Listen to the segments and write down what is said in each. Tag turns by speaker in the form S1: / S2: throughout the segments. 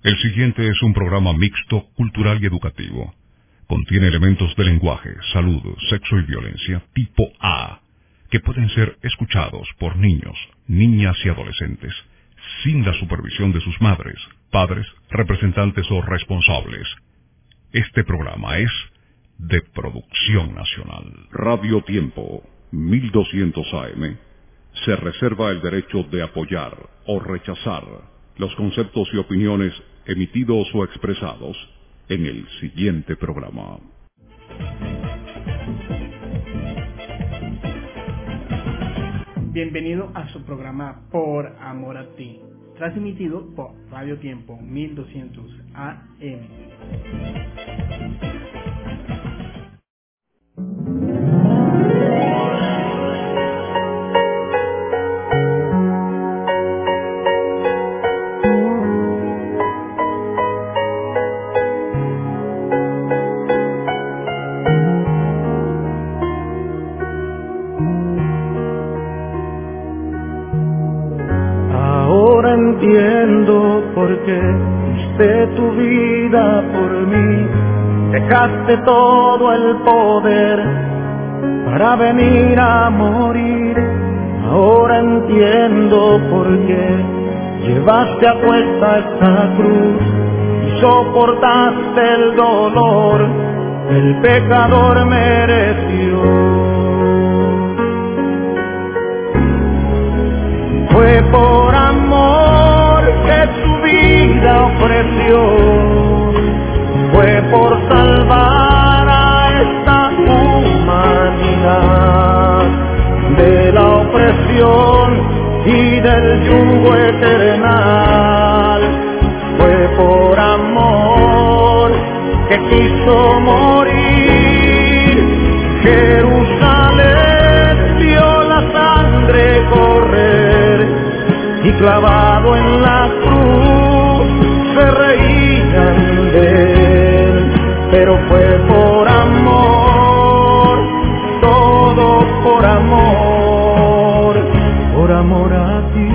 S1: El siguiente es un programa mixto, cultural y educativo. Contiene elementos de lenguaje, salud, sexo y violencia tipo A, que pueden ser escuchados por niños, niñas y adolescentes, sin la supervisión de sus madres, padres, representantes o responsables. Este programa es de producción nacional. Radio Tiempo, 1200 AM, se reserva el derecho de apoyar o rechazar los conceptos y opiniones emitidos o expresados en el siguiente programa.
S2: Bienvenido a su programa Por Amor a Ti, transmitido por Radio Tiempo 1200 AM.
S3: Entiendo por qué diste tu vida por mí, dejaste todo el poder para venir a morir. Ahora entiendo por qué llevaste a cuesta esta cruz y soportaste el dolor que el pecador mereció. Fue por amor que su vida ofreció, fue por salvar a esta humanidad de la opresión y del yugo eternal. Fue por amor que quiso morir. Jerusalén vio la sangre correr y clavado en la cruz se reían de él, pero fue por amor, todo por amor a ti.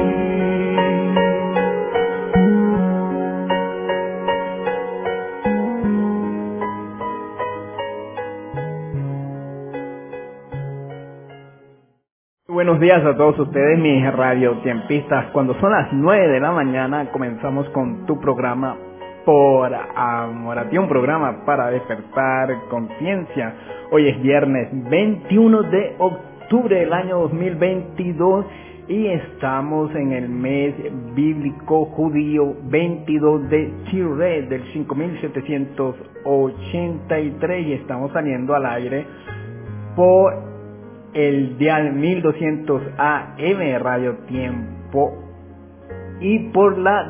S2: Buenos días a todos ustedes, mis radiotiempistas. Cuando son las 9 de la mañana comenzamos con tu programa Por Amor a Ti, un programa para despertar conciencia. Hoy es viernes 21 de octubre del año 2022 y estamos en el mes bíblico judío 22 de Tishrei del 5783 y estamos saliendo al aire por el dial 1200 AM Radio Tiempo y por la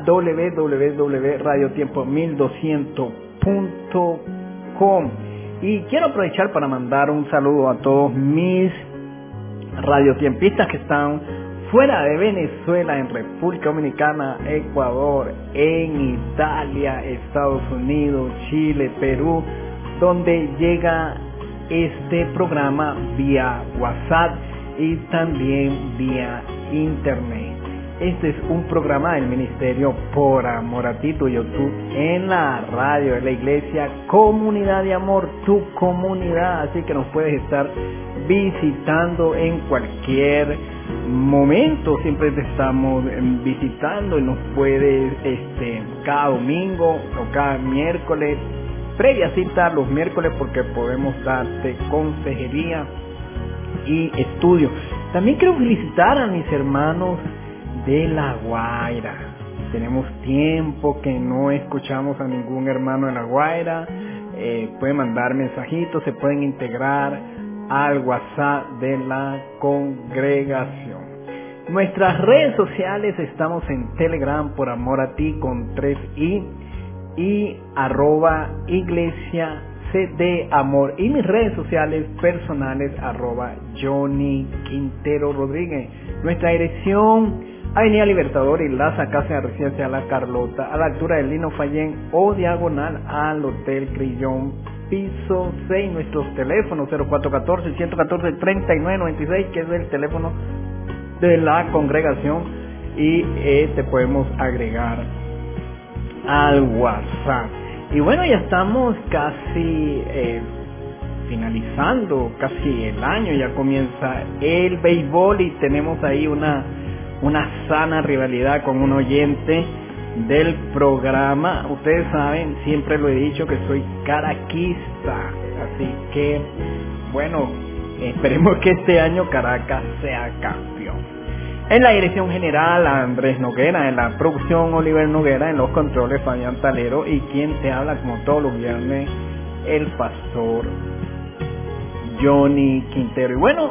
S2: www.radiotiempo1200.com. Y quiero aprovechar para mandar un saludo a todos mis radiotiempistas que están fuera de Venezuela, en República Dominicana, Ecuador, en Italia, Estados Unidos, Chile, Perú, donde llega este programa vía WhatsApp y también vía Internet. Este es un programa del Ministerio Por Amor a Ti, tu YouTube, en la radio de la Iglesia Comunidad de Amor, tu comunidad. Así que nos puedes estar visitando en cualquier momento. Siempre te estamos visitando y nos puedes cada domingo o cada miércoles, previa cita los miércoles, porque podemos darte consejería y estudio. También quiero felicitar a mis hermanos de La Guaira. Tenemos tiempo que no escuchamos a ningún hermano de La Guaira. Pueden mandar mensajitos, se pueden integrar al WhatsApp de la congregación. Nuestras redes sociales, estamos en Telegram Por Amor a Ti con 3i y @iglesia CD Amor, y mis redes sociales personales @Johnny Quintero Rodríguez. Nuestra dirección: Avenida Libertador y Laza, Casa de Residencia La Carlota, a la altura del Lino Fallén o diagonal al Hotel Crillón, piso 6. Nuestros teléfonos: 0414-114-3996, que es el teléfono de la congregación, y te podemos agregar al WhatsApp. Y bueno, ya estamos casi finalizando casi el año, ya comienza el béisbol y tenemos ahí una sana rivalidad con un oyente del programa. Ustedes saben, siempre lo he dicho que soy caraquista, así que bueno, esperemos que este año Caracas sea campeón. En la dirección general, Andrés Noguera; en la producción, Oliver Noguera; en los controles, Fabián Talero; y quien te habla como todos los viernes, el pastor Johnny Quintero. Y bueno,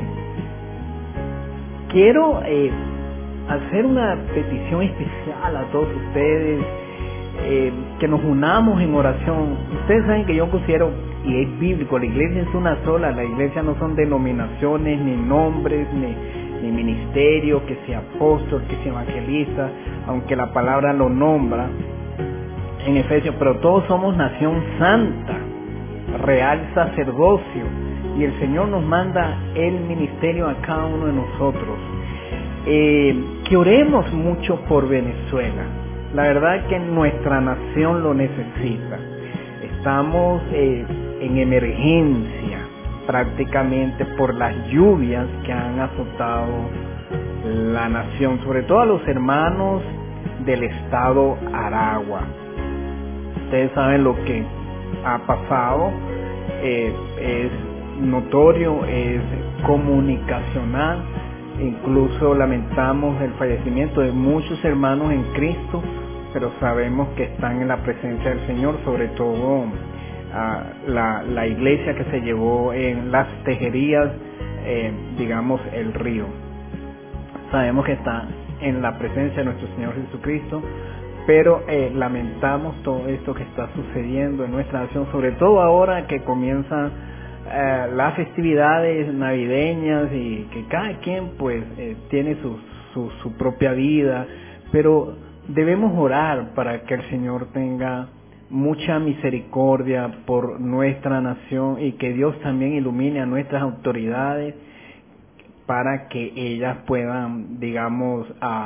S2: quiero hacer una petición especial a todos ustedes, que nos unamos en oración. Ustedes saben que yo considero, y es bíblico, la iglesia es una sola. La iglesia no son denominaciones, ni nombres, ni ministerio, que sea apóstol, que sea evangelista, aunque la palabra lo nombra en Efesios, pero todos somos nación santa, real sacerdocio, y el Señor nos manda el ministerio a cada uno de nosotros. Que oremos mucho por Venezuela. La verdad que nuestra nación lo necesita. Estamos en emergencia prácticamente por las lluvias que han azotado la nación, sobre todo a los hermanos del estado Aragua. Ustedes saben lo que ha pasado, es notorio, es comunicacional. Incluso lamentamos el fallecimiento de muchos hermanos en Cristo, pero sabemos que están en la presencia del Señor, sobre todo la iglesia que se llevó en las tejerías, digamos el río. Sabemos que está en la presencia de nuestro Señor Jesucristo, pero lamentamos todo esto que está sucediendo en nuestra nación, sobre todo ahora que comienzan las festividades navideñas y que cada quien pues tiene su propia vida, pero debemos orar para que el Señor tenga mucha misericordia por nuestra nación y que Dios también ilumine a nuestras autoridades para que ellas puedan, digamos,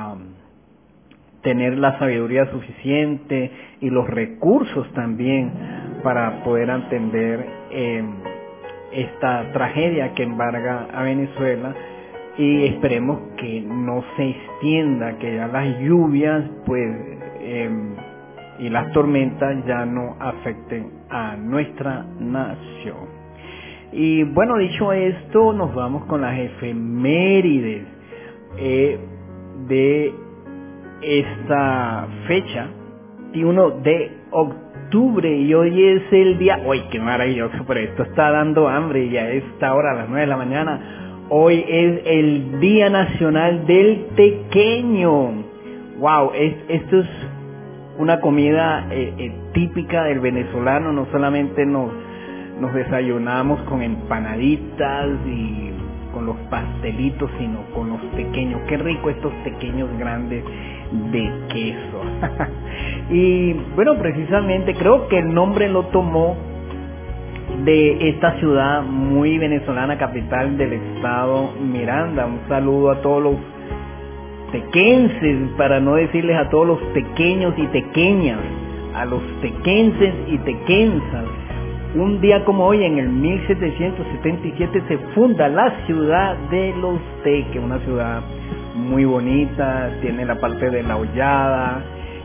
S2: tener la sabiduría suficiente y los recursos también para poder atender esta tragedia que embarga a Venezuela, y esperemos que no se extienda, que ya las lluvias pues y las tormentas ya no afecten a nuestra nación. Y bueno, dicho esto, nos vamos con las efemérides de esta fecha, 21 de octubre, y hoy es el día, ¡uy, qué maravilloso! Pero esto está dando hambre, ya es esta hora, a las 9 de la mañana. Hoy es el Día Nacional del Tequeño. ¡Wow! Esto es una comida típica del venezolano. No solamente nos desayunamos con empanaditas y con los pastelitos, sino con los tequeños. ¡Qué rico estos tequeños grandes de queso! Y bueno, precisamente creo que el nombre lo tomó de esta ciudad muy venezolana, capital del estado Miranda. Un saludo a todos los tequenses, para no decirles a todos los tequeños y tequeñas, a los tequenses y tequensas. Un día como hoy, en el 1777, se funda la ciudad de Los Teques, una ciudad muy bonita, tiene la parte de la Hollada,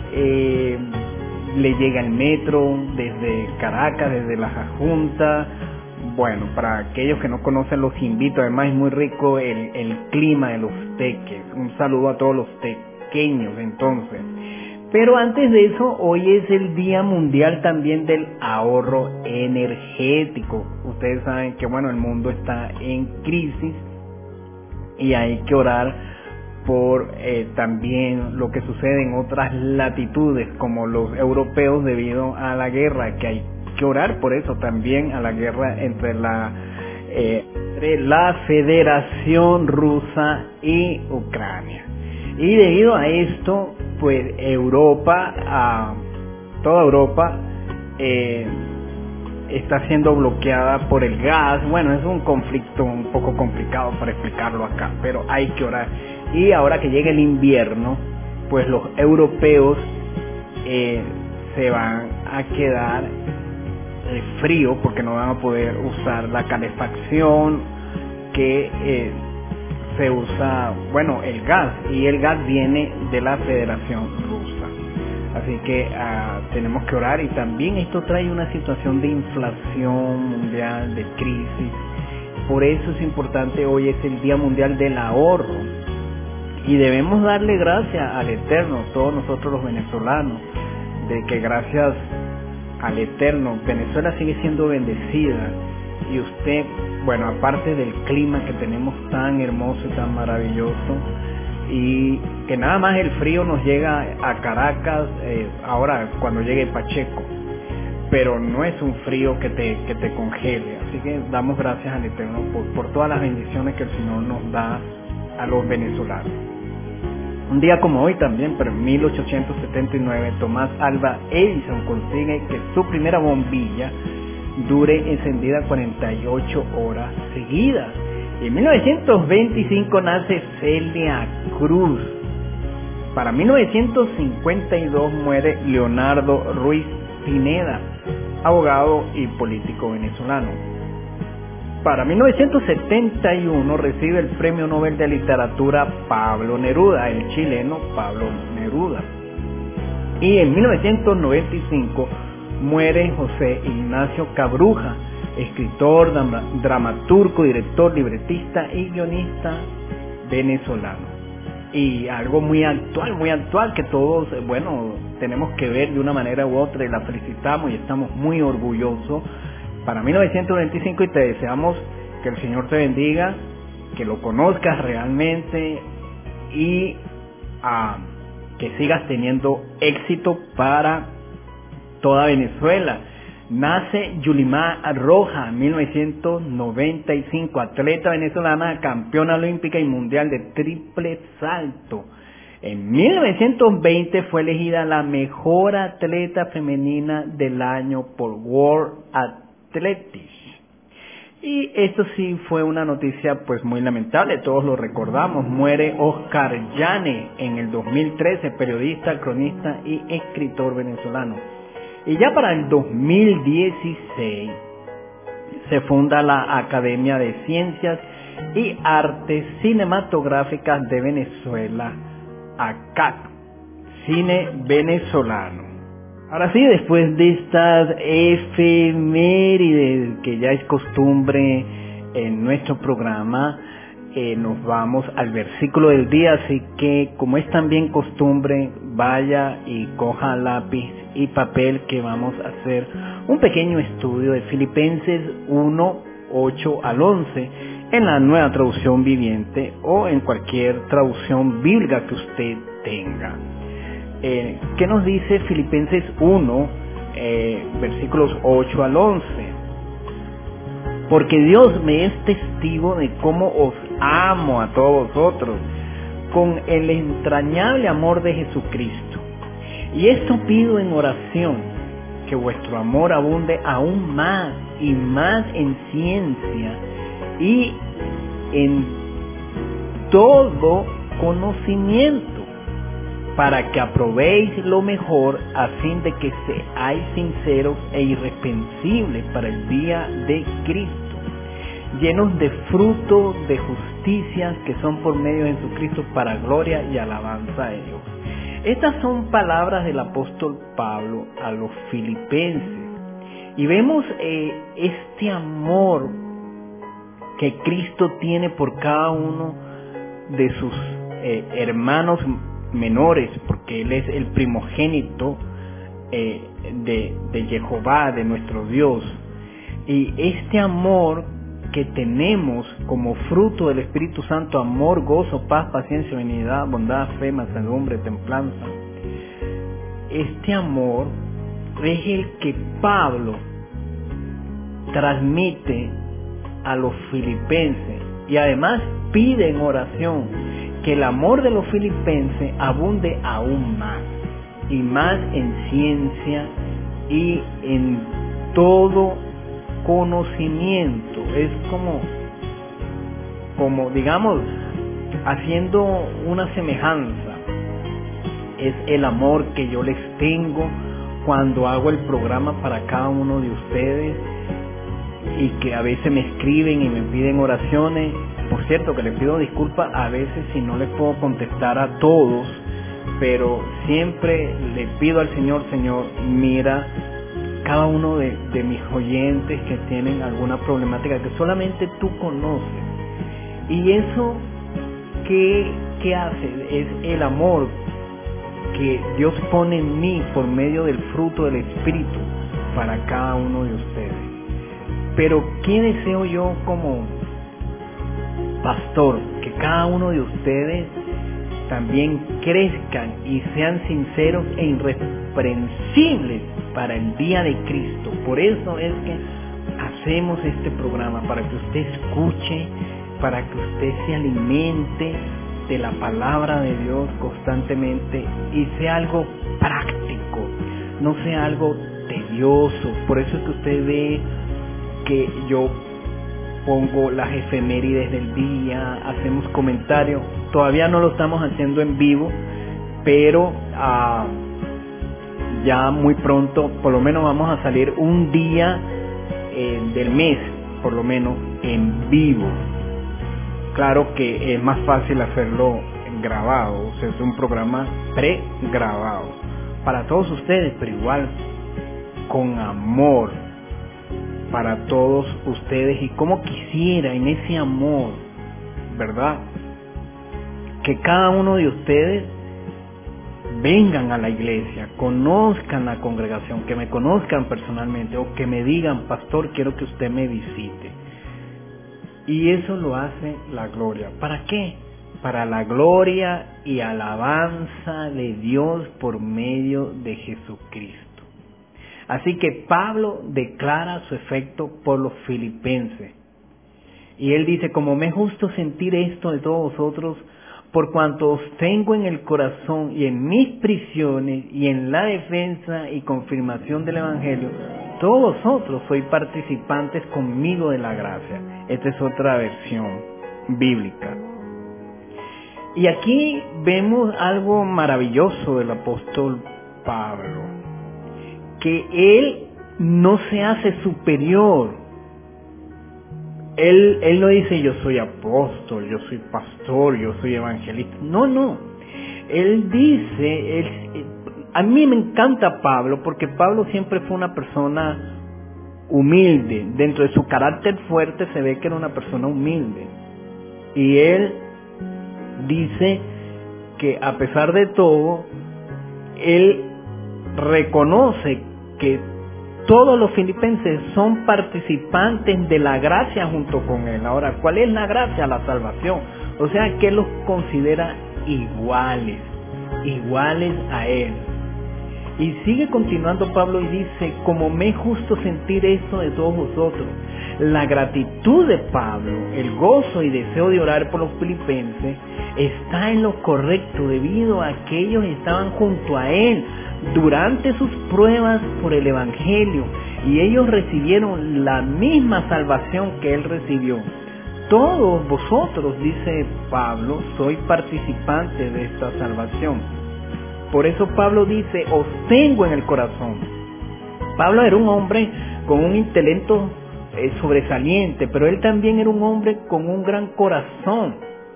S2: le llega el metro desde Caracas, desde la Junta. Bueno, para aquellos que no conocen, los invito. Además es muy rico el clima de Los Teques. Un saludo a todos los tequeños entonces. Pero antes de eso, hoy es el Día Mundial también del Ahorro Energético. Ustedes saben que bueno, el mundo está en crisis y hay que orar por también lo que sucede en otras latitudes como los europeos debido a la guerra, que hay que orar por eso también, a la guerra entre la Federación Rusa y Ucrania. Y debido a esto, pues toda Europa está siendo bloqueada por el gas. Bueno, es un conflicto un poco complicado para explicarlo acá, pero hay que orar. Y ahora que llega el invierno, pues los europeos se van a quedar frío porque no van a poder usar la calefacción que se usa, bueno, el gas, y el gas viene de la Federación Rusa. Así que tenemos que orar, y también esto trae una situación de inflación mundial, de crisis. Por eso es importante, hoy es el Día Mundial del Ahorro, y debemos darle gracias al Eterno, todos nosotros los venezolanos, de que gracias al Eterno Venezuela sigue siendo bendecida. Y usted, bueno, aparte del clima que tenemos tan hermoso y tan maravilloso, y que nada más el frío nos llega a Caracas ahora cuando llegue Pacheco, pero no es un frío que te congele. Así que damos gracias al Eterno por todas las bendiciones que el Señor nos da a los venezolanos. Un día como hoy también, pero en 1879, Tomás Alva Edison consigue que su primera bombilla dure encendida 48 horas seguidas. Y en 1925 nace Celia Cruz. Para 1952 muere Leonardo Ruiz Pineda, abogado y político venezolano. Para 1971 recibe el Premio Nobel de Literatura Pablo Neruda, el chileno Pablo Neruda. Y en 1995 muere José Ignacio Cabruja, escritor, dramaturgo, director, libretista y guionista venezolano. Y algo muy actual que todos, bueno, tenemos que ver de una manera u otra, y la felicitamos y estamos muy orgullosos. Para 1925, y te deseamos que el Señor te bendiga, que lo conozcas realmente y que sigas teniendo éxito para toda Venezuela. Nace Yulimar Rojas, 1995, atleta venezolana, campeona olímpica y mundial de triple salto. En 1920 fue elegida la mejor atleta femenina del año por World Athletics. Y esto sí fue una noticia pues muy lamentable, todos lo recordamos. Muere Oscar Llane en el 2013, periodista, cronista y escritor venezolano. Y ya para el 2016 se funda la Academia de Ciencias y Artes Cinematográficas de Venezuela, ACAC, cine venezolano. Ahora sí, después de estas efemérides que ya es costumbre en nuestro programa, nos vamos al versículo del día, así que como es también costumbre, vaya y coja lápiz y papel, que vamos a hacer un pequeño estudio de Filipenses 1, 8 al 11 en la Nueva Traducción Viviente o en cualquier traducción bíblica que usted tenga. ¿Qué nos dice Filipenses 1, versículos 8 al 11? Porque Dios me es testigo de cómo os amo a todos vosotros con el entrañable amor de Jesucristo. Y esto pido en oración, que vuestro amor abunde aún más y más en ciencia y en todo conocimiento, para que aprobéis lo mejor, a fin de que seáis sinceros e irreprensibles para el día de Cristo, llenos de fruto de justicia que son por medio de Jesucristo, para gloria y alabanza de Dios. Estas son palabras del apóstol Pablo a los filipenses, y vemos este amor que Cristo tiene por cada uno de sus hermanos menores, porque Él es el primogénito de Jehová, de nuestro Dios. Y este amor que tenemos como fruto del Espíritu Santo, amor, gozo, paz, paciencia, benignidad, bondad, fe, mansedumbre, templanza, este amor es el que Pablo transmite a los filipenses, y además pide en oración que el amor de los filipenses abunde aún más, y más en ciencia y en todo conocimiento. Es como digamos, haciendo una semejanza, es el amor que yo les tengo cuando hago el programa para cada uno de ustedes, y que a veces me escriben y me piden oraciones. Por cierto, que les pido disculpas a veces si no les puedo contestar a todos, pero siempre le pido al Señor, Señor, mira cada uno de mis oyentes que tienen alguna problemática que solamente tú conoces. Y eso, ¿qué hace? Es el amor que Dios pone en mí por medio del fruto del Espíritu para cada uno de ustedes. Pero ¿qué deseo yo como pastor? Que cada uno de ustedes también crezcan y sean sinceros e irreprensibles para el día de Cristo. Por eso es que hacemos este programa, para que usted escuche, para que usted se alimente de la palabra de Dios constantemente y sea algo práctico, no sea algo tedioso. Por eso es que usted ve que yo pongo las efemérides del día, hacemos comentarios. Todavía no lo estamos haciendo en vivo, pero ya muy pronto, por lo menos vamos a salir un día del mes, por lo menos en vivo. Claro que es más fácil hacerlo grabado, o sea, es un programa pregrabado para todos ustedes, pero igual con amor para todos ustedes. Y como quisiera en ese amor, ¿verdad?, que cada uno de ustedes vengan a la iglesia, conozcan la congregación, que me conozcan personalmente, o que me digan: pastor, quiero que usted me visite. Y eso lo hace la gloria. ¿Para qué? Para la gloria y alabanza de Dios por medio de Jesucristo. Así que Pablo declara su efecto por los filipenses. Y él dice: como me es justo sentir esto de todos vosotros, por cuanto os tengo en el corazón y en mis prisiones y en la defensa y confirmación del Evangelio, todos vosotros sois participantes conmigo de la gracia. Esta es otra versión bíblica. Y aquí vemos algo maravilloso del apóstol Pablo, que él no se hace superior. Él no dice: yo soy apóstol, yo soy pastor, yo soy evangelista. No. Él dice, a mí me encanta Pablo, porque Pablo siempre fue una persona humilde. Dentro de su carácter fuerte se ve que era una persona humilde. Y él dice que a pesar de todo, él reconoce que todos los filipenses son participantes de la gracia junto con él. Ahora, ¿cuál es la gracia? La salvación. O sea, que él los considera iguales a él. Y sigue continuando Pablo y dice: como me es justo sentir esto de todos vosotros. La gratitud de Pablo, el gozo y deseo de orar por los filipenses, está en lo correcto, debido a que ellos estaban junto a él durante sus pruebas por el Evangelio, y ellos recibieron la misma salvación que él recibió. Todos vosotros, dice Pablo, sois participantes de esta salvación. Por eso Pablo dice: os tengo en el corazón. Pablo era un hombre con un intelecto sobresaliente, pero él también era un hombre con un gran corazón.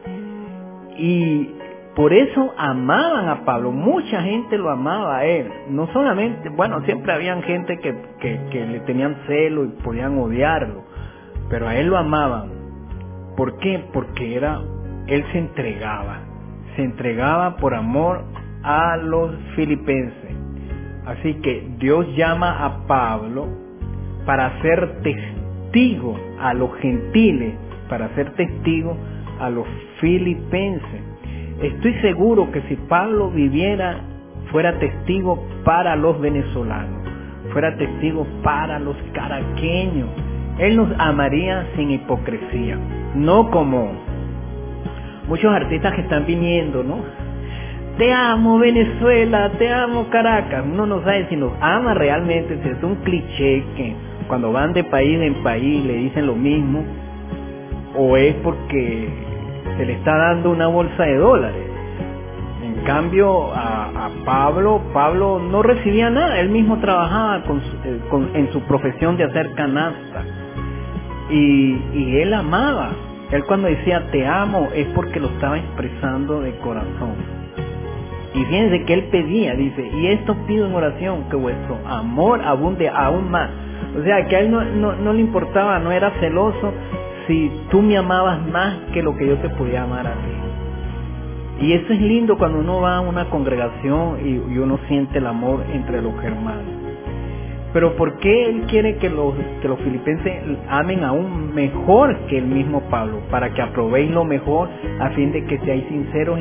S2: Y por eso amaban a Pablo. Mucha gente lo amaba a él. No solamente, bueno, siempre habían gente que le tenían celo y podían odiarlo, pero a él lo amaban. ¿Por qué? Porque él se entregaba por amor a los filipenses. Así que Dios llama a Pablo para ser testigo a los gentiles, para ser testigo a los filipenses. Estoy seguro que si Pablo viviera, fuera testigo para los venezolanos, fuera testigo para los caraqueños. Él nos amaría sin hipocresía, no como muchos artistas que están viniendo, ¿no? Te amo Venezuela, te amo Caracas. Uno no sabe si nos ama realmente, si es un cliché que cuando van de país en país le dicen lo mismo, o es porque se le está dando una bolsa de dólares. En cambio, a Pablo. Pablo no recibía nada, él mismo trabajaba en su profesión de hacer canasta. Y él amaba. Él cuando decía te amo es porque lo estaba expresando de corazón. Y fíjense que él pedía, dice, y esto pido en oración, que vuestro amor abunde aún más. O sea, que a él no le importaba, no era celoso si tú me amabas más que lo que yo te podía amar a ti. Y eso es lindo cuando uno va a una congregación y uno siente el amor entre los hermanos. Pero ¿por qué él quiere que los filipenses amen aún mejor que el mismo Pablo? Para que aprobéis lo mejor, a fin de que seáis sinceros,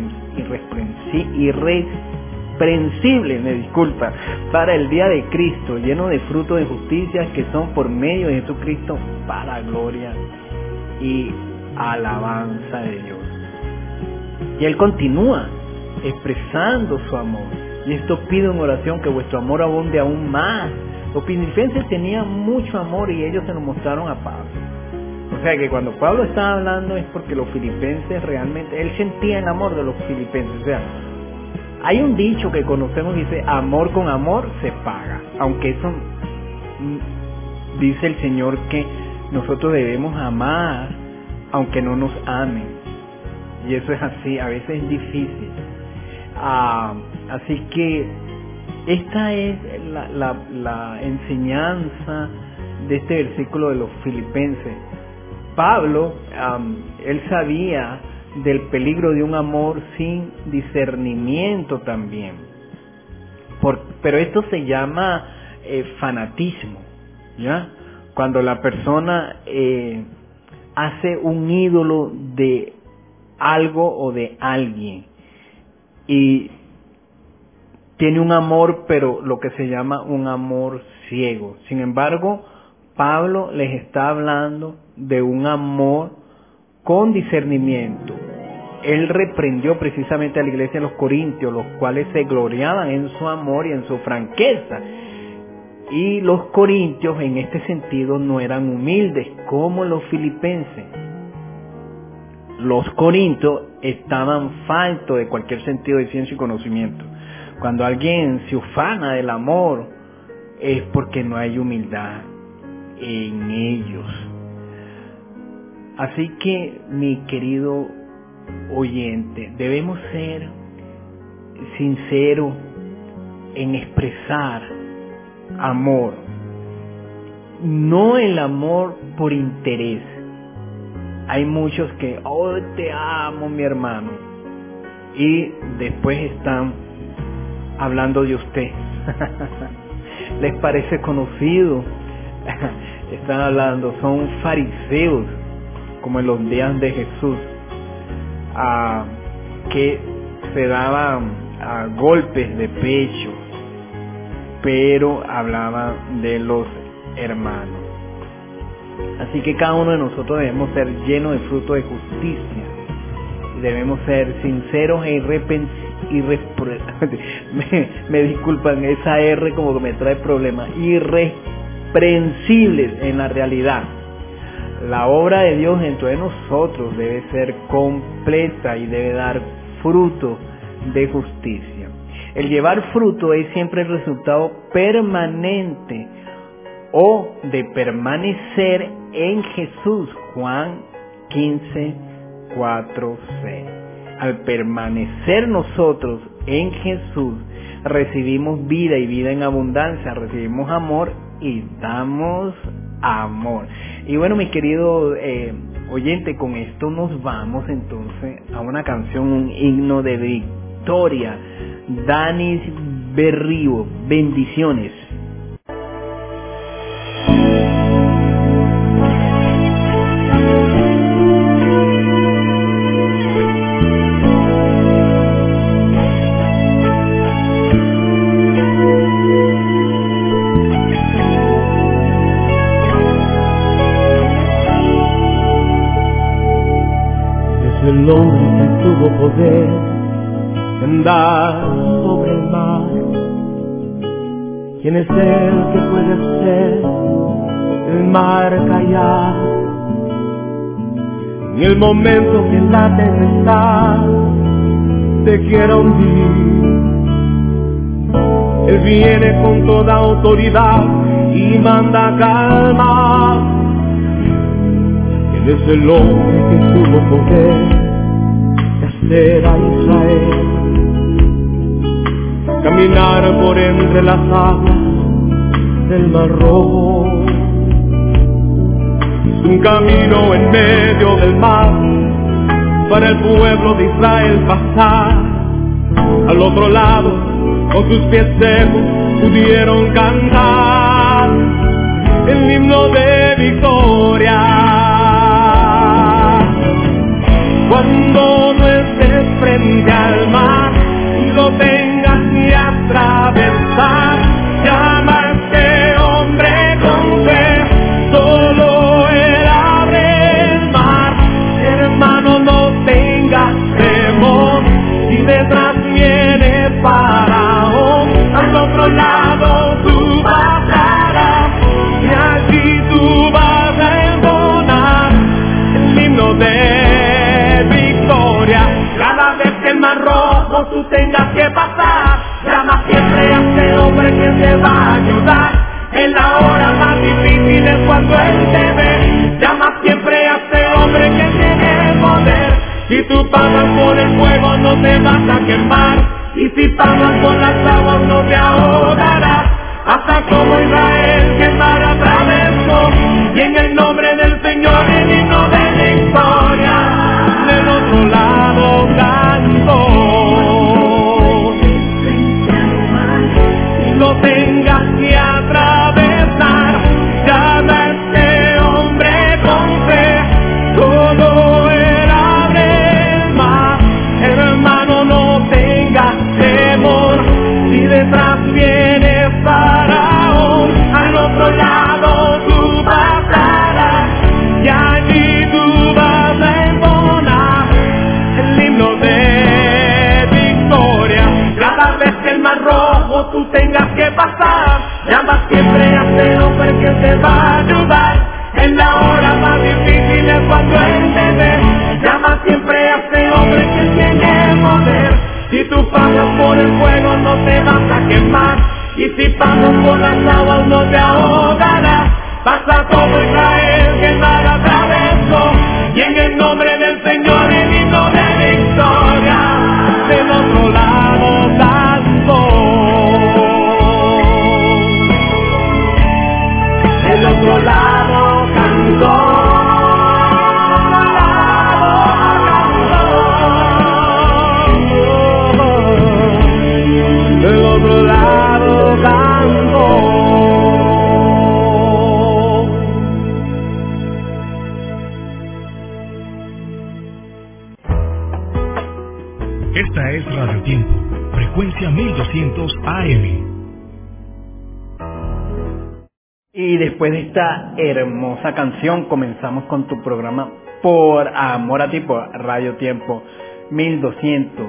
S2: irreprensibles, para el día de Cristo, lleno de frutos de justicia que son por medio de Jesucristo para gloria y alabanza de Dios. Y él continúa expresando su amor. Y esto pido en oración, que vuestro amor abunde aún más. Los filipenses tenían mucho amor y ellos se lo mostraron a Pablo. O sea que cuando Pablo estaba hablando es porque los filipenses realmente, él sentía el amor de los filipenses. O sea, hay un dicho que conocemos, dice, amor con amor se paga. Aunque eso dice el Señor que nosotros debemos amar aunque no nos amen. Y eso es así, a veces es difícil. Así que esta es la enseñanza de este versículo de los filipenses. Pablo, él sabía del peligro de un amor sin discernimiento también. Pero esto se llama fanatismo, ¿ya? Cuando la persona hace un ídolo de algo o de alguien y tiene un amor, pero lo que se llama un amor ciego. Sin embargo, Pablo les está hablando de un amor con discernimiento. Él reprendió precisamente a la iglesia de los Corintios, los cuales se gloriaban en su amor y en su franqueza. Y los corintios en este sentido no eran humildes como los filipenses. Los corintios estaban faltos de cualquier sentido de ciencia y conocimiento. Cuando alguien se ufana del amor es porque no hay humildad en ellos. Así que, mi querido oyente, debemos ser sinceros en expresar amor, no el amor por interés. Hay muchos que, oh, te amo, mi hermano, y después están hablando de usted. Les parece conocido. Están hablando, son fariseos, como en los días de Jesús, que se daban golpes de pecho, pero hablaban de los hermanos. Así que cada uno de nosotros debemos ser llenos de fruto de justicia. Debemos ser sinceros e me disculpan, esa R como que me trae problemas. Irreprensibles en la realidad. La obra de Dios dentro de nosotros debe ser completa y debe dar fruto de justicia. El llevar fruto es siempre el resultado permanente o de permanecer en Jesús. Juan 15:4-6. Al permanecer nosotros en Jesús, recibimos vida y vida en abundancia, recibimos amor y damos amor. Y bueno, mi querido oyente, con esto nos vamos entonces a una canción, un himno de victoria. Danis Berrío, bendiciones.
S3: El hombre que tuvo poder de andar sobre el mar. ¿Quién es el que puede hacer el mar callar? En el momento que la tempestad te quiera hundir. Él viene con toda autoridad y manda calma. Él es el hombre que tuvo poder de hacer a Israel caminar por entre las aguas del Mar Rojo. Un camino en medio del mar para el pueblo de Israel pasar. Al otro lado, con sus pies secos, pudieron cantar el himno de victoria. Cuando no estés frente al mar y lo tengas que atravesar, llama a este hombre con fe, solo él abre el mar. Hermano, no tengas temor, si detrás viene Faraón, al otro lado tú pasarás y allí tú vas a entonar el himno de victoria. Cada vez que el Mar Rojo tú tengas que pasar, llama siempre a este hombre que te va a ayudar. En la hora más difícil es cuando él te ve. Llama siempre a este hombre que tiene el poder. Si tú pasas por el fuego no te vas a quemar, y si pasas por las aguas no te ahogarás. Hasta como Israel que el mar atravesó, y en el nombre del Señor el himno de victoria del otro lado cantó. Y lo tengas que atravesar, llama a este hombre con fe, todo él abre el mar. Hermano, no tengas temor, si detrás viene Faraón, al otro lado tú pasarás y allí tú vas a entonar el himno de victoria. Cada vez que el Mar Rojo tú tengas que pasar, llama siempre a este hombre que te va a ayudar. En la hora más difícil es cuando él te ve. Llama siempre a este hombre que tiene poder. Si tú pasas por el fuego no te vas a quemar, y si pasas por las aguas no te ahogarás. Pasa como Israel que el mar atravesó, y en el nombre del Señor el himno de victoria del otro lado cantó. Del otro lado cantó. Del otro lado cantó.
S1: Esta es Radio Tiempo, frecuencia 1200 AM.
S2: Y después de esta hermosa canción comenzamos con tu programa Por Amor a Ti, por Radio Tiempo 1200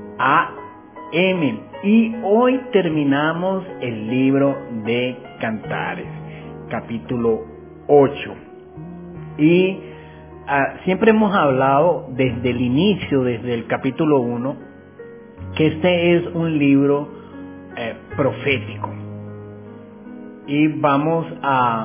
S2: AM. Y hoy terminamos el libro de Cantares, capítulo 8. Y siempre hemos hablado desde el inicio, desde el capítulo 1, que este es un libro profético. Y vamos a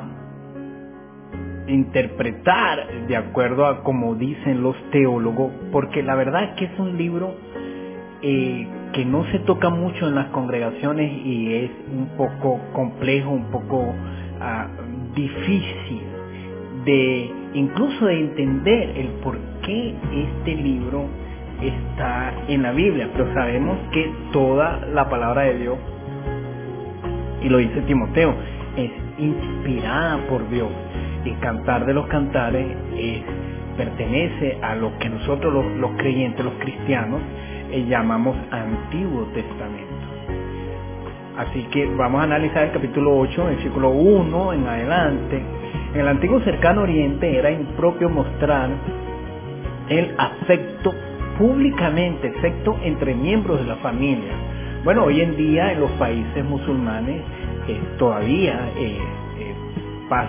S2: interpretar de acuerdo a como dicen los teólogos, porque la verdad es que es un libro que no se toca mucho en las congregaciones y es un poco complejo, un poco difícil de incluso de entender el por qué este libro está en la Biblia. Pero sabemos que toda la palabra de Dios, y lo dice Timoteo, es inspirada por Dios. El Cantar de los Cantares pertenece a lo que nosotros los creyentes, los cristianos, llamamos Antiguo Testamento. Así que vamos a analizar el capítulo 8, versículo 1 en adelante. En el antiguo cercano oriente era impropio mostrar el afecto públicamente, excepto entre miembros de la familia. Bueno, hoy en día en los países musulmanes todavía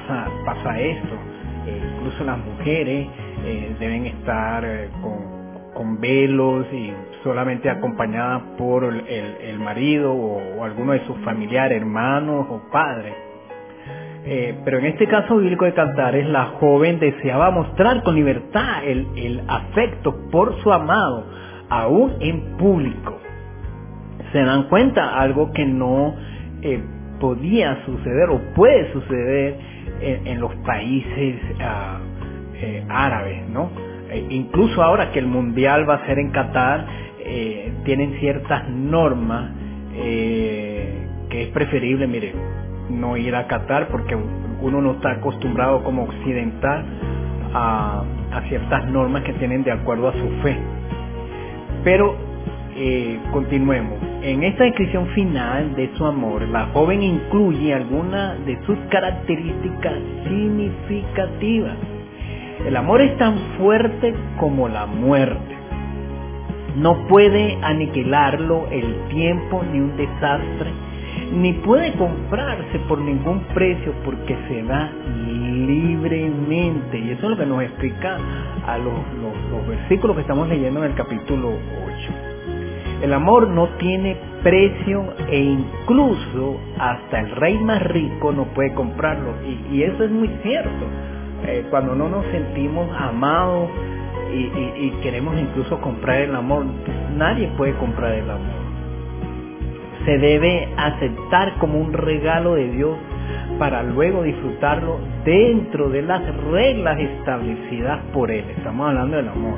S2: pasa esto. Incluso las mujeres deben estar con velos y solamente acompañada por el marido o alguno de sus familiares, hermanos o padres. Pero en este caso bíblico de Cantares, la joven deseaba mostrar con libertad el afecto por su amado, aún en público. Se dan cuenta, algo que no podía suceder o puede suceder en los países árabes, ¿no? Incluso ahora que el mundial va a ser en Qatar, tienen ciertas normas que es preferible, mire, no ir a Qatar porque uno no está acostumbrado como occidental a ciertas normas que tienen de acuerdo a su fe. Pero continuemos. En esta descripción final de su amor, la joven incluye algunas de sus características significativas. El amor es tan fuerte como la muerte. No puede aniquilarlo el tiempo ni un desastre, ni puede comprarse por ningún precio porque se da libremente. Y eso es lo que nos explica a los versículos que estamos leyendo en el capítulo 8. El amor no tiene precio e incluso hasta el rey más rico no puede comprarlo. Y eso es muy cierto. Cuando no nos sentimos amados y queremos incluso comprar el amor, nadie puede comprar el amor. Se debe aceptar como un regalo de Dios para luego disfrutarlo dentro de las reglas establecidas por Él. Estamos hablando del amor.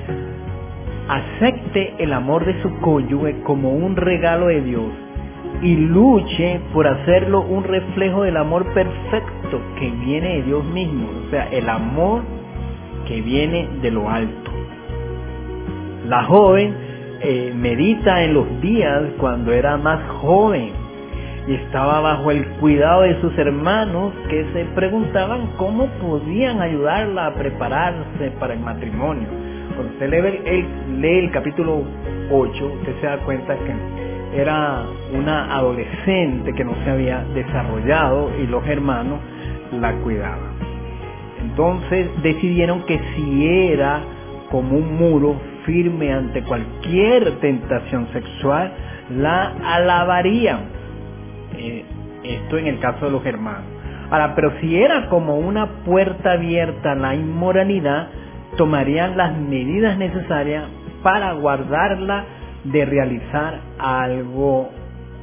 S2: Acepte el amor de su cónyuge como un regalo de Dios y luche por hacerlo un reflejo del amor perfecto que viene de Dios mismo, o sea, el amor que viene de lo alto. La joven medita en los días cuando era más joven y estaba bajo el cuidado de sus hermanos que se preguntaban cómo podían ayudarla a prepararse para el matrimonio. Cuando usted lee el capítulo 8, usted se da cuenta que era una adolescente que no se había desarrollado y los hermanos la cuidaban. Entonces decidieron que si era como un muro firme ante cualquier tentación sexual, la alabarían. Esto en el caso de los hermanos. Ahora, pero si era como una puerta abierta a la inmoralidad, tomarían las medidas necesarias para guardarla de realizar algo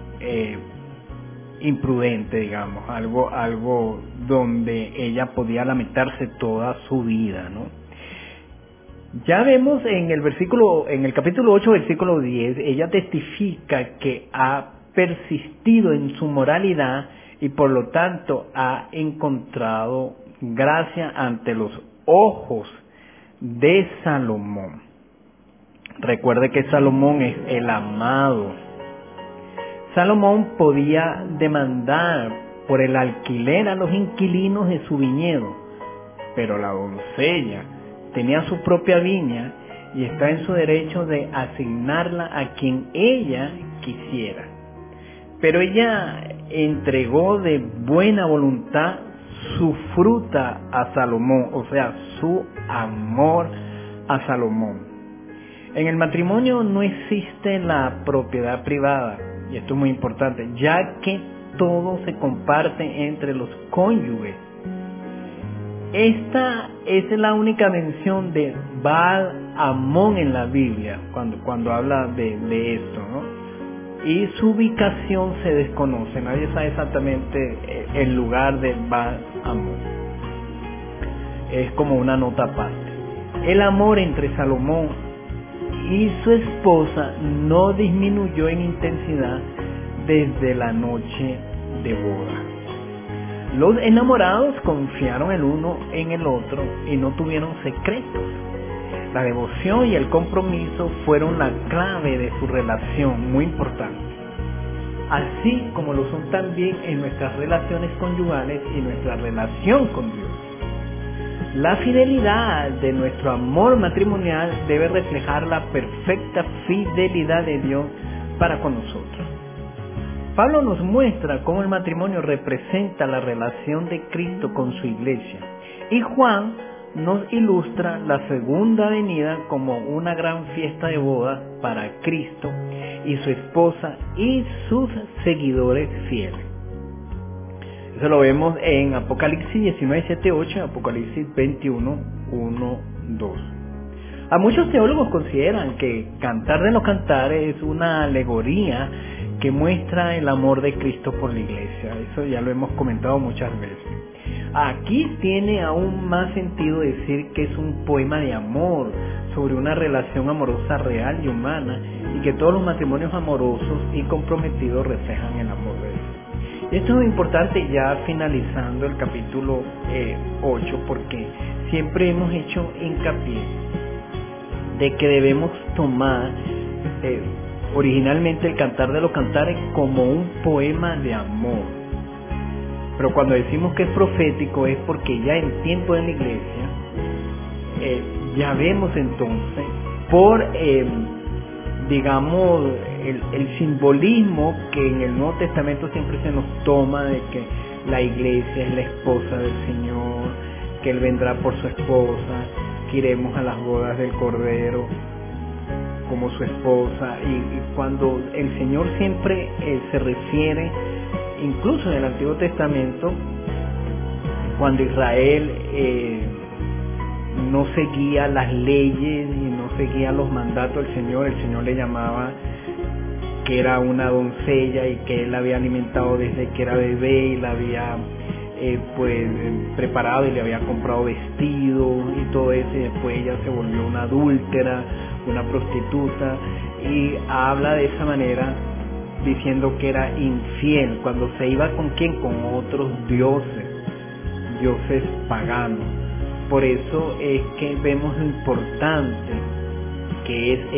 S2: imprudente, digamos, algo donde ella podía lamentarse toda su vida, ¿no? Ya vemos en el capítulo 8, versículo 10, ella testifica que ha persistido en su moralidad y por lo tanto ha encontrado gracia ante los ojos de Salomón. Recuerde que Salomón es el amado. Salomón podía demandar por el alquiler a los inquilinos de su viñedo, pero la doncella tenía su propia viña y está en su derecho de asignarla a quien ella quisiera. Pero ella entregó de buena voluntad su fruta a Salomón, o sea, su amor a Salomón. En el matrimonio no existe la propiedad privada, y esto es muy importante, ya que todo se comparte entre los cónyuges. Esta es la única mención de Baal-Amón en la Biblia, cuando habla de esto, ¿no? Y su ubicación se desconoce, nadie sabe exactamente el lugar de Baal-Amón. Es como una nota aparte. El amor entre Salomón y su esposa no disminuyó en intensidad desde la noche de boda. Los enamorados confiaron el uno en el otro y no tuvieron secretos. La devoción y el compromiso fueron la clave de su relación, muy importante. Así como lo son también en nuestras relaciones conyugales y nuestra relación con Dios. La fidelidad de nuestro amor matrimonial debe reflejar la perfecta fidelidad de Dios para con nosotros. Pablo nos muestra cómo el matrimonio representa la relación de Cristo con su iglesia. Y Juan nos ilustra la segunda venida como una gran fiesta de bodas para Cristo y su esposa y sus seguidores fieles. Eso lo vemos en Apocalipsis 19, 7, 8, Apocalipsis 21, 1, 2. A muchos teólogos consideran que Cantar de los Cantares es una alegoría que muestra el amor de Cristo por la iglesia. Eso ya lo hemos comentado muchas veces. Aquí tiene aún más sentido decir que es un poema de amor sobre una relación amorosa real y humana, y que todos los matrimonios amorosos y comprometidos reflejan el amor de Dios. Esto es importante ya finalizando el capítulo 8, porque siempre hemos hecho hincapié de que debemos tomar originalmente el Cantar de los Cantares como un poema de amor. Pero cuando decimos que es profético es porque ya en tiempo de la iglesia ya vemos entonces por digamos el simbolismo que en el Nuevo Testamento siempre se nos toma de que la iglesia es la esposa del Señor, que Él vendrá por su esposa, que iremos a las bodas del Cordero como su esposa, y cuando el Señor siempre se refiere, incluso en el Antiguo Testamento, cuando Israel no seguía las leyes y no seguía los mandatos del Señor, el Señor le llamaba que era una doncella y que Él la había alimentado desde que era bebé y la había preparado y le había comprado vestidos y todo eso, y después ella se volvió una adúltera, una prostituta, y habla de esa manera diciendo que era infiel cuando se iba con quién, con otros dioses paganos. Por eso es que vemos lo importante que es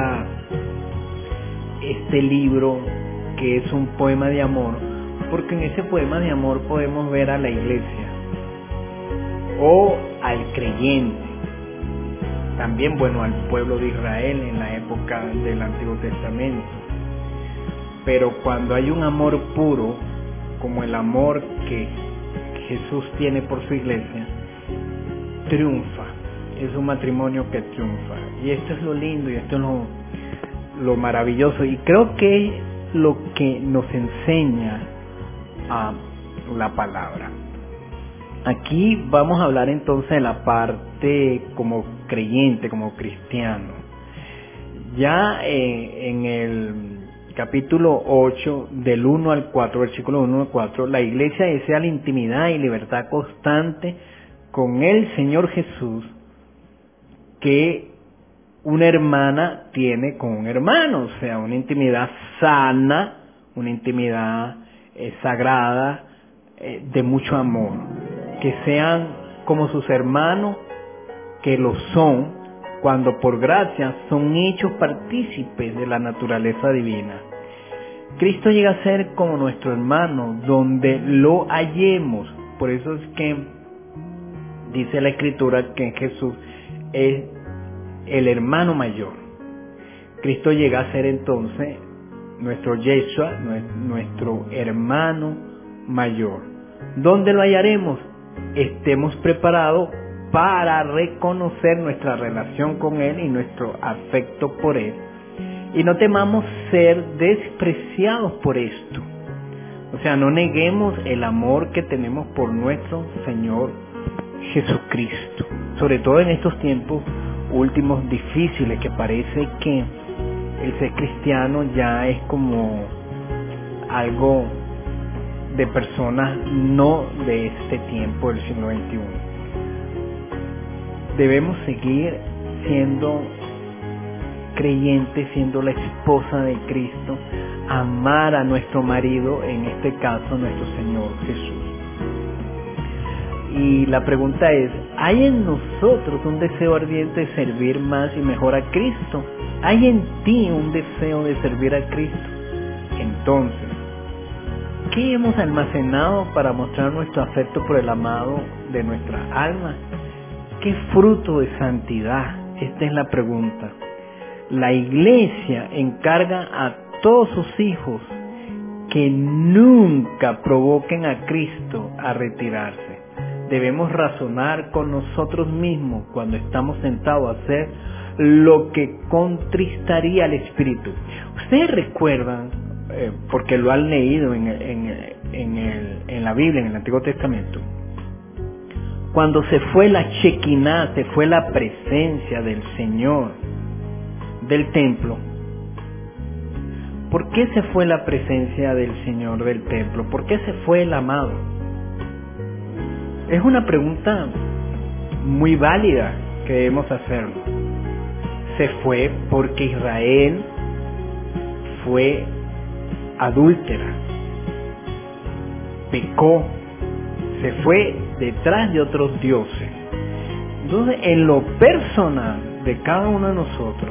S2: este libro, que es un poema de amor, porque en ese poema de amor podemos ver a la iglesia o al creyente, también al pueblo de Israel en la época del Antiguo Testamento. Pero cuando hay un amor puro, como el amor que Jesús tiene por su iglesia, triunfa. Es un matrimonio que triunfa. Y esto es lo lindo y esto es lo maravilloso. Y creo que es lo que nos enseña a la palabra. Aquí vamos a hablar entonces de la parte como creyente, como cristiano. Ya en el capítulo 8, del 1 al 4, versículo 1 al 4, la iglesia desea la intimidad y libertad constante con el Señor Jesús que una hermana tiene con un hermano, o sea, una intimidad sana, una intimidad sagrada, de mucho amor, que sean como sus hermanos, que lo son, cuando por gracia son hechos partícipes de la naturaleza divina. Cristo llega a ser como nuestro hermano, donde lo hallemos. Por eso es que dice la Escritura que Jesús es el hermano mayor. Cristo llega a ser entonces nuestro Yeshua, nuestro hermano mayor. ¿Dónde lo hallaremos? Estemos preparados para reconocer nuestra relación con Él y nuestro afecto por Él. Y no temamos ser despreciados por esto. O sea, no neguemos el amor que tenemos por nuestro Señor Jesucristo. Sobre todo en estos tiempos últimos difíciles, que parece que el ser cristiano ya es como algo de personas no de este tiempo del siglo XXI. Debemos seguir siendo creyentes, siendo la esposa de Cristo, amar a nuestro marido, en este caso nuestro Señor Jesús. Y la pregunta es, ¿hay en nosotros un deseo ardiente de servir más y mejor a Cristo? ¿Hay en ti un deseo de servir a Cristo? Entonces, ¿qué hemos almacenado para mostrar nuestro afecto por el amado de nuestra alma? ¿Qué fruto de santidad? Esta es la pregunta. La iglesia encarga a todos sus hijos que nunca provoquen a Cristo a retirarse. debemos razonar con nosotros mismos cuando estamos tentados a hacer lo que contristaría al Espíritu. Ustedes recuerdan, porque lo han leído en la Biblia, en el Antiguo Testamento, cuando se fue la Shekinah, se fue la presencia del Señor del templo. ¿Por qué se fue la presencia del Señor del templo? ¿Por qué se fue el amado? Es una pregunta muy válida que debemos hacerlo. Se fue porque Israel fue adúltera, pecó, se fue detrás de otros dioses. Entonces, en lo personal de cada uno de nosotros,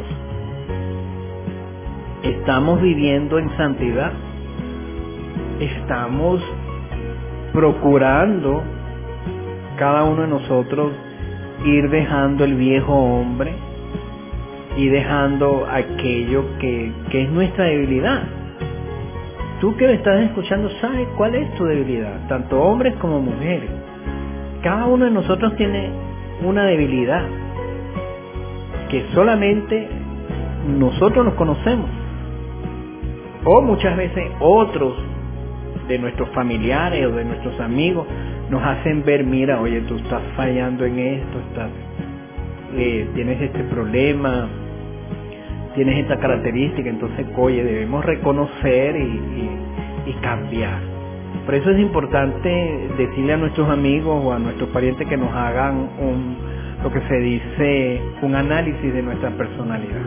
S2: ¿estamos viviendo en santidad? ¿Estamos procurando cada uno de nosotros ir dejando el viejo hombre y dejando aquello que es nuestra debilidad? Tú que me estás escuchando sabes cuál es tu debilidad, tanto hombres como mujeres. Cada uno de nosotros tiene una debilidad que solamente nosotros nos conocemos, o muchas veces otros de nuestros familiares o de nuestros amigos nos hacen ver, mira, oye, tú estás fallando en esto, tienes este problema, tienes esta característica. Entonces, oye, debemos reconocer y cambiar. Por eso es importante decirle a nuestros amigos o a nuestros parientes que nos hagan lo que se dice, un análisis de nuestra personalidad.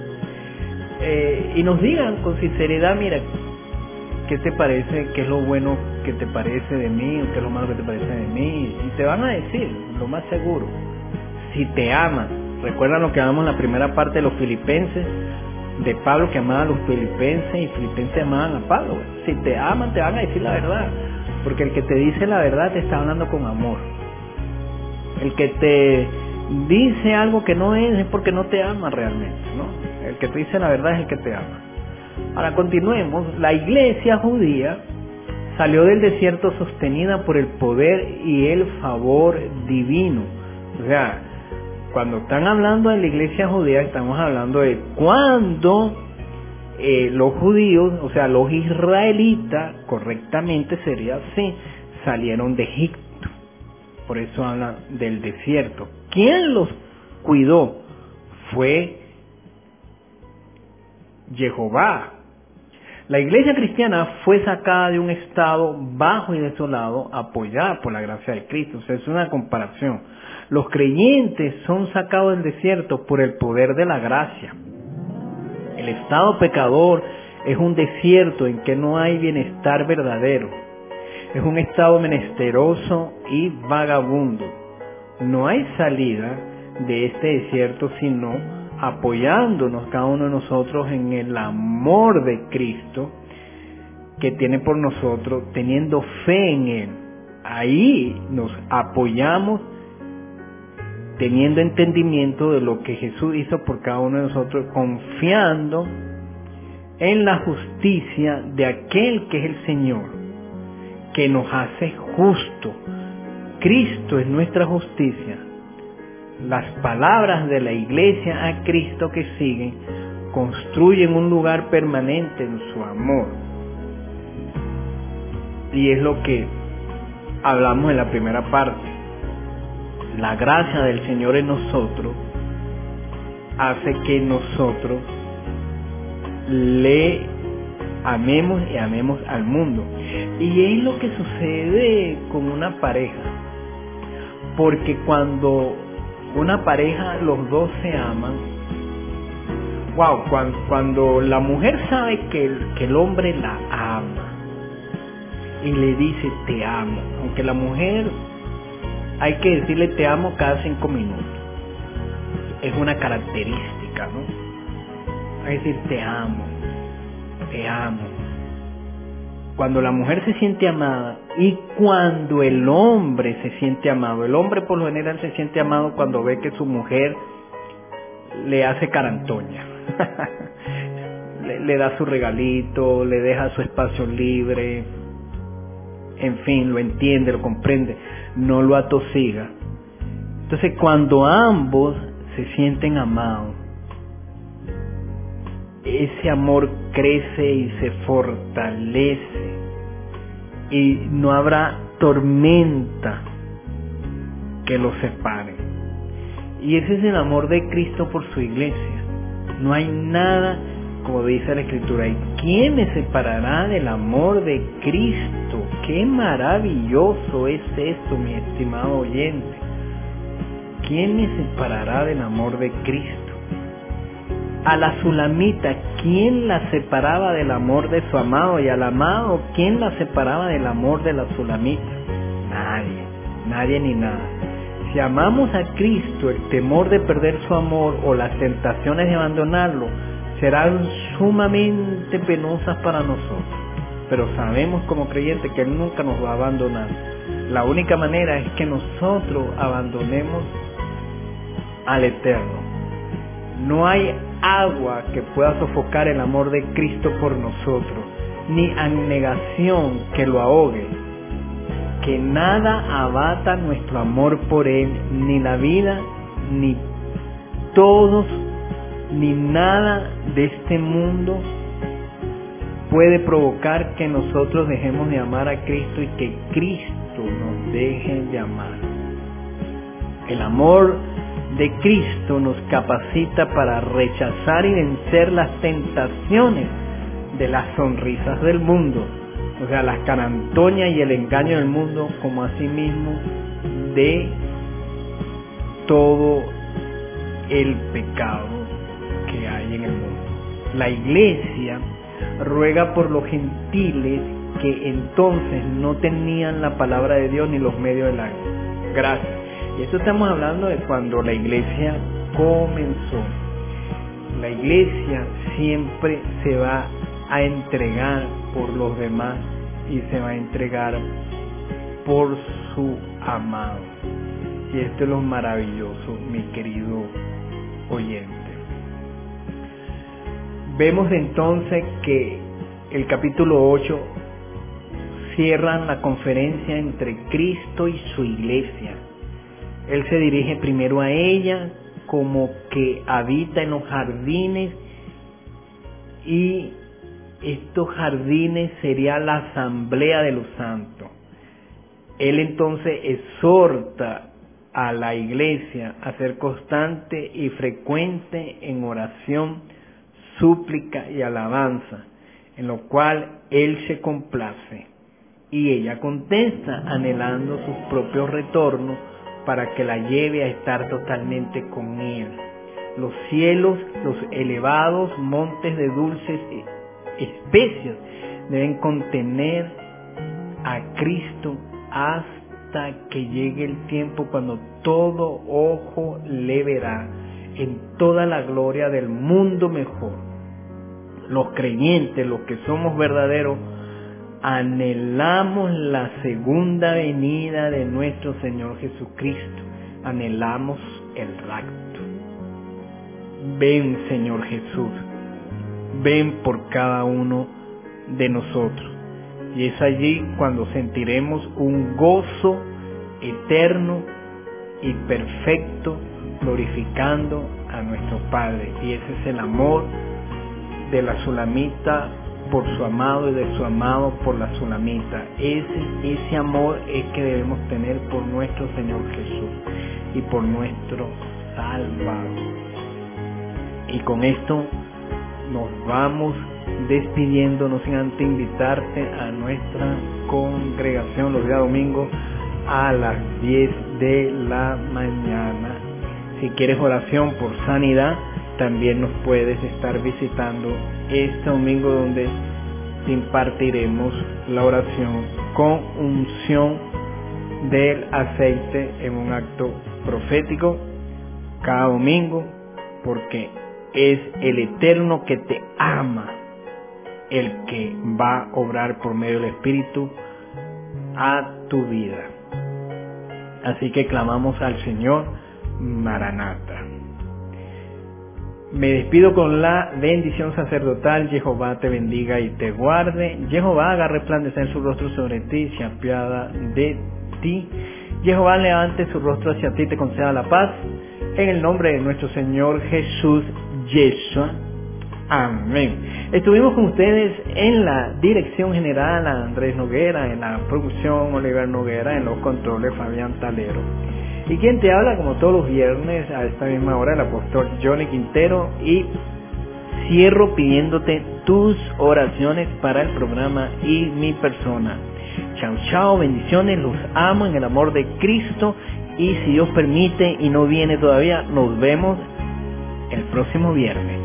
S2: Y nos digan con sinceridad, mira, ¿qué te parece? ¿Qué es lo bueno que te parece de mí? ¿Qué es lo malo que te parece de mí? Y te van a decir, lo más seguro, si te aman. Recuerdan lo que hablamos en la primera parte de los Filipenses, de Pablo que amaba a los filipenses y filipenses amaban a Pablo. Si te aman, te van a decir la verdad, porque el que te dice la verdad te está hablando con amor. El que te dice algo que no es porque no te ama realmente, ¿no? El que te dice la verdad es el que te ama. Ahora continuemos. La iglesia judía salió del desierto sostenida por el poder y el favor divino. O sea, cuando están hablando de la iglesia judía, estamos hablando de cuando los judíos, o sea, los israelitas, correctamente sería así, salieron de Egipto. Por eso hablan del desierto. ¿Quién los cuidó? Fue Jehová. La iglesia cristiana fue sacada de un estado bajo y desolado, apoyada por la gracia de Cristo. O sea, es una comparación. Los creyentes son sacados del desierto por el poder de la gracia. El estado pecador es un desierto en que no hay bienestar verdadero. Es un estado menesteroso y vagabundo. No hay salida de este desierto sino apoyándonos cada uno de nosotros en el amor de Cristo que tiene por nosotros, teniendo fe en Él. Ahí nos apoyamos teniendo entendimiento de lo que Jesús hizo por cada uno de nosotros, confiando en la justicia de aquel que es el Señor, que nos hace justo. Cristo es nuestra justicia. Las palabras de la iglesia a Cristo que siguen construyen un lugar permanente en su amor. Y es lo que hablamos en la primera parte. La gracia del Señor en nosotros hace que nosotros le amemos y amemos al mundo. Y es lo que sucede con una pareja. Porque cuando una pareja, los dos se aman, wow, cuando la mujer sabe que el hombre la ama y le dice te amo, aunque la mujer hay que decirle te amo cada 5 minutos, es una característica, ¿no? Hay que decir te amo, te amo. Cuando la mujer se siente amada y cuando el hombre se siente amado, el hombre por lo general se siente amado cuando ve que su mujer le hace carantoña, le da su regalito, le deja su espacio libre, en fin, lo entiende, lo comprende, no lo atosiga. Entonces cuando ambos se sienten amados, ese amor crece y se fortalece y no habrá tormenta que los separe. Y ese es el amor de Cristo por su iglesia. No hay nada, como dice la Escritura, ¿y quién me separará del amor de Cristo? ¡Qué maravilloso es esto, mi estimado oyente! ¿Quién me separará del amor de Cristo? A la sulamita, ¿quién la separaba del amor de su amado? Y al amado, ¿quién la separaba del amor de la sulamita? Nadie ni nada. Si amamos a Cristo, el temor de perder su amor o las tentaciones de abandonarlo serán sumamente penosas para nosotros. Pero sabemos como creyentes que Él nunca nos va a abandonar. La única manera es que nosotros abandonemos al Eterno. No hay agua que pueda sofocar el amor de Cristo por nosotros, ni abnegación que lo ahogue. Que nada abata nuestro amor por Él, ni la vida, ni todos, ni nada de este mundo puede provocar que nosotros dejemos de amar a Cristo y que Cristo nos deje de amar. El amor de Cristo nos capacita para rechazar y vencer las tentaciones de las sonrisas del mundo, o sea, las carantoñas y el engaño del mundo, como asimismo de todo el pecado que hay en el mundo. La iglesia ruega por los gentiles que entonces no tenían la palabra de Dios ni los medios de la gracia. Y esto estamos hablando de cuando la iglesia comenzó. La iglesia siempre se va a entregar por los demás y se va a entregar por su amado. Y esto es lo maravilloso, mi querido oyente. Vemos entonces que el capítulo 8 cierra la conferencia entre Cristo y su iglesia. Él se dirige primero a ella como que habita en los jardines, y estos jardines sería la asamblea de los santos. Él entonces exhorta a la iglesia a ser constante y frecuente en oración, súplica y alabanza, en lo cual Él se complace, y ella contesta anhelando sus propios retornos para que la lleve a estar totalmente con Él. Los cielos, los elevados montes de dulces especias deben contener a Cristo hasta que llegue el tiempo cuando todo ojo le verá en toda la gloria del mundo mejor. Los creyentes, los que somos verdaderos, anhelamos la segunda venida de nuestro Señor Jesucristo. Anhelamos el rapto. Ven, Señor Jesús. Ven por cada uno de nosotros. Y es allí cuando sentiremos un gozo eterno y perfecto, glorificando a nuestro Padre. Y ese es el amor de la sulamita por su amado y de su amado por la sulamita. Ese amor es que debemos tener por nuestro Señor Jesús y por nuestro Salvador. Y con esto nos vamos despidiendo, no sin antes invitarte a nuestra congregación los días domingos a las 10 de la mañana. Si quieres oración por sanidad, también nos puedes estar visitando este domingo, donde te impartiremos la oración con unción del aceite en un acto profético cada domingo, porque es el Eterno que te ama el que va a obrar por medio del Espíritu a tu vida. Así que clamamos al Señor, Maranata. Me despido con la bendición sacerdotal. Jehová te bendiga y te guarde. Jehová haga resplandecer su rostro sobre ti y se apiada de ti. Jehová levante su rostro hacia ti y te conceda la paz. En el nombre de nuestro Señor Jesús, Yeshua. Amén. Estuvimos con ustedes en la dirección general Andrés Noguera, en la producción Oliver Noguera, en los controles Fabián Talero. Y quien te habla como todos los viernes a esta misma hora, el apóstol Johnny Quintero, y cierro pidiéndote tus oraciones para el programa y mi persona. Chao, chao, bendiciones, los amo en el amor de Cristo, y si Dios permite y no viene todavía, nos vemos el próximo viernes.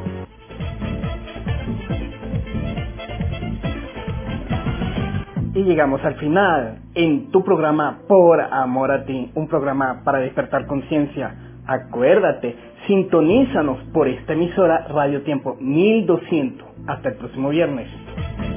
S2: Y llegamos al final en tu programa Por Amor a Ti, un programa para despertar conciencia. Acuérdate, sintonízanos por esta emisora Radio Tiempo 1200. Hasta el próximo viernes.